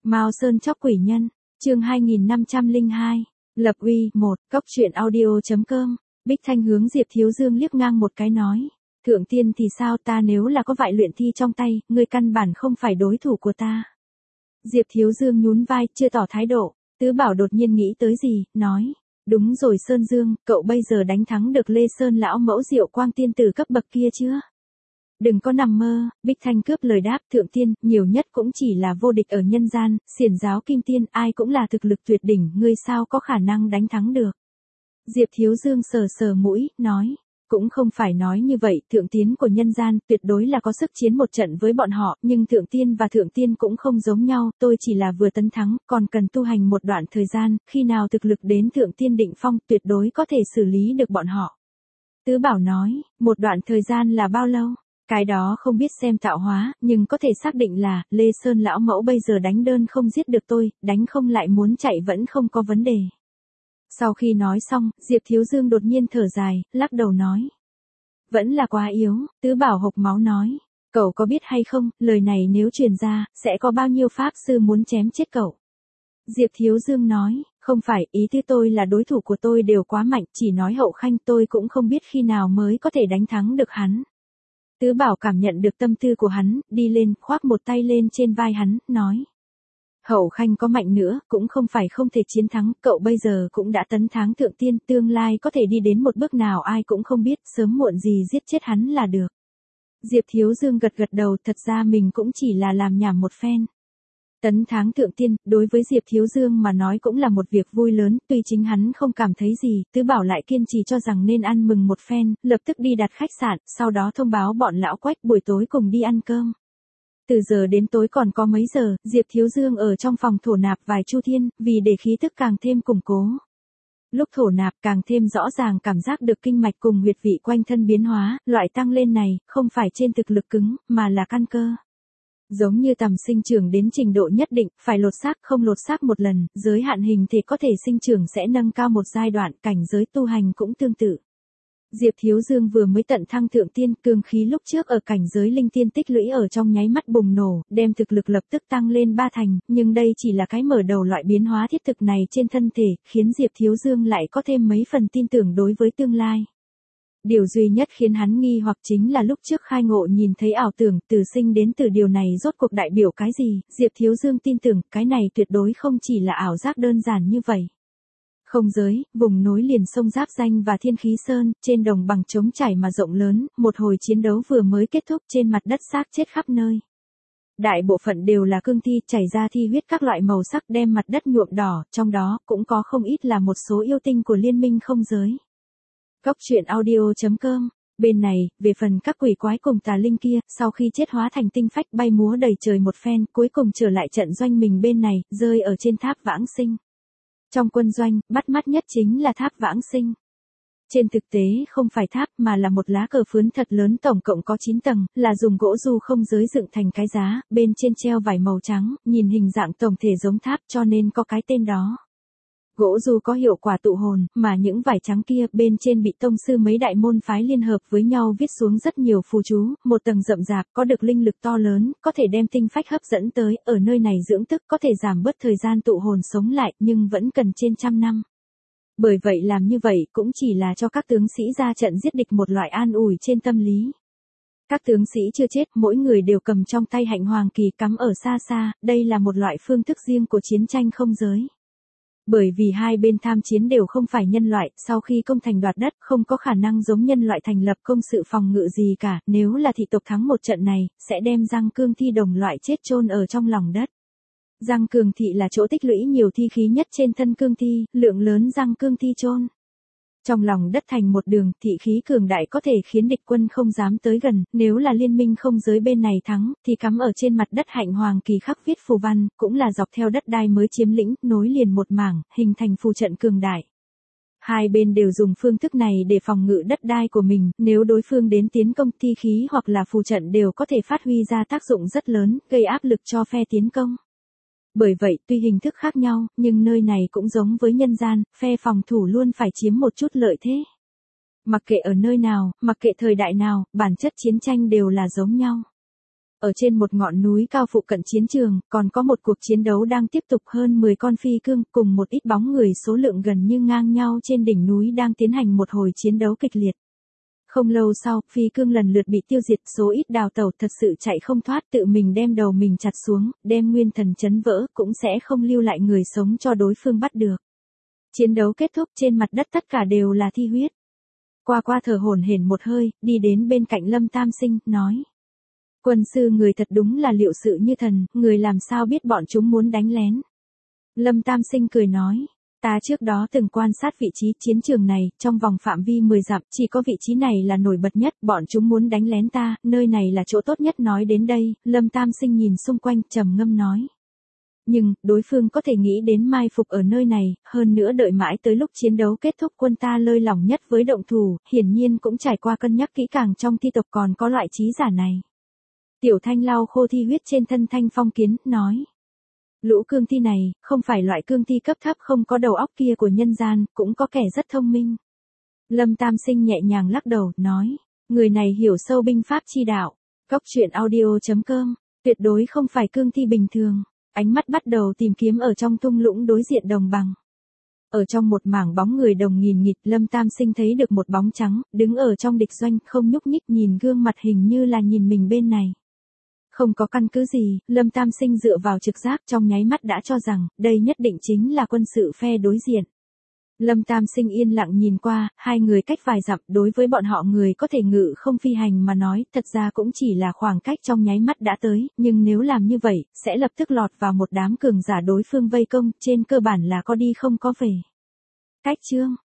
Mao Sơn chóc quỷ nhân, chương 2502, lập uy, 1, cóc truyện audio.com, Bích Thanh hướng Diệp Thiếu Dương liếc ngang một cái nói. Thượng tiên thì sao, ta nếu là có vại luyện thi trong tay, ngươi căn bản không phải đối thủ của ta. Diệp Thiếu Dương nhún vai, chưa tỏ thái độ. Tứ Bảo đột nhiên nghĩ tới gì, nói. Đúng rồi Sơn Dương, cậu bây giờ đánh thắng được Lê Sơn lão mẫu Diệu Quang tiên tử cấp bậc kia chưa? Đừng có nằm mơ, Bích Thanh cướp lời đáp. Thượng tiên, nhiều nhất cũng chỉ là vô địch ở nhân gian, xiển giáo kim tiên, ai cũng là thực lực tuyệt đỉnh, ngươi sao có khả năng đánh thắng được. Diệp Thiếu Dương sờ sờ mũi, nói. Cũng không phải nói như vậy, thượng tiên của nhân gian tuyệt đối là có sức chiến một trận với bọn họ, nhưng thượng tiên và thượng tiên cũng không giống nhau, tôi chỉ là vừa tấn thắng, còn cần tu hành một đoạn thời gian, khi nào thực lực đến thượng tiên định phong tuyệt đối có thể xử lý được bọn họ. Tứ Bảo nói, một đoạn thời gian là bao lâu? Cái đó không biết xem tạo hóa, nhưng có thể xác định là, Lê Sơn lão mẫu bây giờ đánh đơn không giết được tôi, đánh không lại muốn chạy vẫn không có vấn đề. Sau khi nói xong, Diệp Thiếu Dương đột nhiên thở dài, lắc đầu nói. Vẫn là quá yếu, Tứ Bảo hộc máu nói. Cậu có biết hay không, lời này nếu truyền ra, sẽ có bao nhiêu pháp sư muốn chém chết cậu. Diệp Thiếu Dương nói, không phải, ý thứ tôi là đối thủ của tôi đều quá mạnh, chỉ nói Hậu Khanh tôi cũng không biết khi nào mới có thể đánh thắng được hắn. Tứ Bảo cảm nhận được tâm tư của hắn, đi lên, khoác một tay lên trên vai hắn, nói. Hậu Khanh có mạnh nữa, cũng không phải không thể chiến thắng, cậu bây giờ cũng đã tấn thắng thượng tiên, tương lai có thể đi đến một bước nào ai cũng không biết, sớm muộn gì giết chết hắn là được. Diệp Thiếu Dương gật gật đầu, thật ra mình cũng chỉ là làm nhảm một phen. Tấn thắng thượng tiên, đối với Diệp Thiếu Dương mà nói cũng là một việc vui lớn, tuy chính hắn không cảm thấy gì, Tứ Bảo lại kiên trì cho rằng nên ăn mừng một phen, lập tức đi đặt khách sạn, sau đó thông báo bọn lão Quách buổi tối cùng đi ăn cơm. Từ giờ đến tối còn có mấy giờ, Diệp Thiếu Dương ở trong phòng thổ nạp vài chu thiên, vì để khí tức càng thêm củng cố. Lúc thổ nạp càng thêm rõ ràng cảm giác được kinh mạch cùng huyệt vị quanh thân biến hóa, loại tăng lên này, không phải trên thực lực cứng, mà là căn cơ. Giống như tầm sinh trưởng đến trình độ nhất định, phải lột xác không lột xác một lần, giới hạn hình thể có thể sinh trưởng sẽ nâng cao một giai đoạn, cảnh giới tu hành cũng tương tự. Diệp Thiếu Dương vừa mới tận thăng thượng tiên, cương khí lúc trước ở cảnh giới linh tiên tích lũy ở trong nháy mắt bùng nổ, đem thực lực lập tức tăng lên 3 thành, nhưng đây chỉ là cái mở đầu loại biến hóa thiết thực này trên thân thể, khiến Diệp Thiếu Dương lại có thêm mấy phần tin tưởng đối với tương lai. Điều duy nhất khiến hắn nghi hoặc chính là lúc trước khai ngộ nhìn thấy ảo tưởng từ sinh đến từ điều này rốt cuộc đại biểu cái gì, Diệp Thiếu Dương tin tưởng cái này tuyệt đối không chỉ là ảo giác đơn giản như vậy. Không giới, vùng nối liền sông Giáp Danh và Thiên Khí Sơn, trên đồng bằng trống trải mà rộng lớn, một hồi chiến đấu vừa mới kết thúc trên mặt đất xác chết khắp nơi. Đại bộ phận đều là cương thi, chảy ra thi huyết các loại màu sắc đem mặt đất nhuộm đỏ, trong đó cũng có không ít là một số yêu tinh của liên minh không giới. Cóc truyện audio.com, bên này, về phần các quỷ quái cùng tà linh kia, sau khi chết hóa thành tinh phách bay múa đầy trời một phen, cuối cùng trở lại trận doanh mình bên này, rơi ở trên tháp vãng sinh. Trong quân doanh, bắt mắt nhất chính là tháp vãng sinh. Trên thực tế không phải tháp mà là một lá cờ phướn thật lớn tổng cộng có 9 tầng, là dùng gỗ du không giới dựng thành cái giá, bên trên treo vải màu trắng, nhìn hình dạng tổng thể giống tháp cho nên có cái tên đó. Gỗ du có hiệu quả tụ hồn, mà những vải trắng kia bên trên bị tông sư mấy đại môn phái liên hợp với nhau viết xuống rất nhiều phù chú, một tầng rậm rạp có được linh lực to lớn, có thể đem tinh phách hấp dẫn tới, ở nơi này dưỡng tức có thể giảm bớt thời gian tụ hồn sống lại nhưng vẫn cần trên trăm năm. Bởi vậy làm như vậy cũng chỉ là cho các tướng sĩ ra trận giết địch một loại an ủi trên tâm lý. Các tướng sĩ chưa chết, mỗi người đều cầm trong tay hạnh hoàng kỳ cắm ở xa xa, đây là một loại phương thức riêng của chiến tranh không giới. Bởi vì hai bên tham chiến đều không phải nhân loại, sau khi công thành đoạt đất không có khả năng giống nhân loại thành lập công sự phòng ngự gì cả, nếu là thị tộc thắng một trận này, sẽ đem răng cương thi đồng loại chết chôn ở trong lòng đất. Răng cương thị là chỗ tích lũy nhiều thi khí nhất trên thân cương thi, lượng lớn răng cương thi chôn trong lòng đất thành một đường, thị khí cường đại có thể khiến địch quân không dám tới gần, nếu là liên minh không giới bên này thắng, thì cắm ở trên mặt đất hạnh hoàng kỳ khắc viết phù văn, cũng là dọc theo đất đai mới chiếm lĩnh, nối liền một mảng, hình thành phù trận cường đại. Hai bên đều dùng phương thức này để phòng ngự đất đai của mình, nếu đối phương đến tiến công thi khí hoặc là phù trận đều có thể phát huy ra tác dụng rất lớn, gây áp lực cho phe tiến công. Bởi vậy, tuy hình thức khác nhau, nhưng nơi này cũng giống với nhân gian, phe phòng thủ luôn phải chiếm một chút lợi thế. Mặc kệ ở nơi nào, mặc kệ thời đại nào, bản chất chiến tranh đều là giống nhau. Ở trên một ngọn núi cao phụ cận chiến trường, còn có một cuộc chiến đấu đang tiếp tục, hơn 10 con phi cương cùng một ít bóng người số lượng gần như ngang nhau trên đỉnh núi đang tiến hành một hồi chiến đấu kịch liệt. Không lâu sau, phi cương lần lượt bị tiêu diệt, số ít đào tẩu thật sự chạy không thoát, tự mình đem đầu mình chặt xuống, đem nguyên thần chấn vỡ, cũng sẽ không lưu lại người sống cho đối phương bắt được. Chiến đấu kết thúc, trên mặt đất tất cả đều là thi huyết. Qua thở hổn hển một hơi, đi đến bên cạnh Lâm Tam Sinh, nói. Quân sư người thật đúng là liệu sự như thần, người làm sao biết bọn chúng muốn đánh lén. Lâm Tam Sinh cười nói. Ta trước đó từng quan sát vị trí chiến trường này, trong vòng phạm vi 10 dặm, chỉ có vị trí này là nổi bật nhất, bọn chúng muốn đánh lén ta, nơi này là chỗ tốt nhất. Nói đến đây, Lâm Tam Sinh nhìn xung quanh, trầm ngâm nói. Nhưng, đối phương có thể nghĩ đến mai phục ở nơi này, hơn nữa đợi mãi tới lúc chiến đấu kết thúc quân ta lơi lỏng nhất với động thủ, hiển nhiên cũng trải qua cân nhắc kỹ càng trong thi tộc còn có loại trí giả này. Tiểu Thanh lau khô thi huyết trên thân Thanh Phong Kiến, nói. Lũ cương thi này, không phải loại cương thi cấp thấp không có đầu óc kia của nhân gian, cũng có kẻ rất thông minh. Lâm Tam Sinh nhẹ nhàng lắc đầu, nói. Người này hiểu sâu binh pháp chi đạo. Cóc truyện audio.com, tuyệt đối không phải cương thi bình thường. Ánh mắt bắt đầu tìm kiếm ở trong thung lũng đối diện đồng bằng. Ở trong một mảng bóng người đồng nghìn nghịt, Lâm Tam Sinh thấy được một bóng trắng, đứng ở trong địch doanh, không nhúc nhích, nhìn gương mặt hình như là nhìn mình bên này. Không có căn cứ gì, Lâm Tam Sinh dựa vào trực giác trong nháy mắt đã cho rằng, đây nhất định chính là quân sự phe đối diện. Lâm Tam Sinh yên lặng nhìn qua, hai người cách vài dặm, đối với bọn họ người có thể ngự không phi hành mà nói, thật ra cũng chỉ là khoảng cách trong nháy mắt đã tới, nhưng nếu làm như vậy, sẽ lập tức lọt vào một đám cường giả đối phương vây công, trên cơ bản là có đi không có về. Cách chương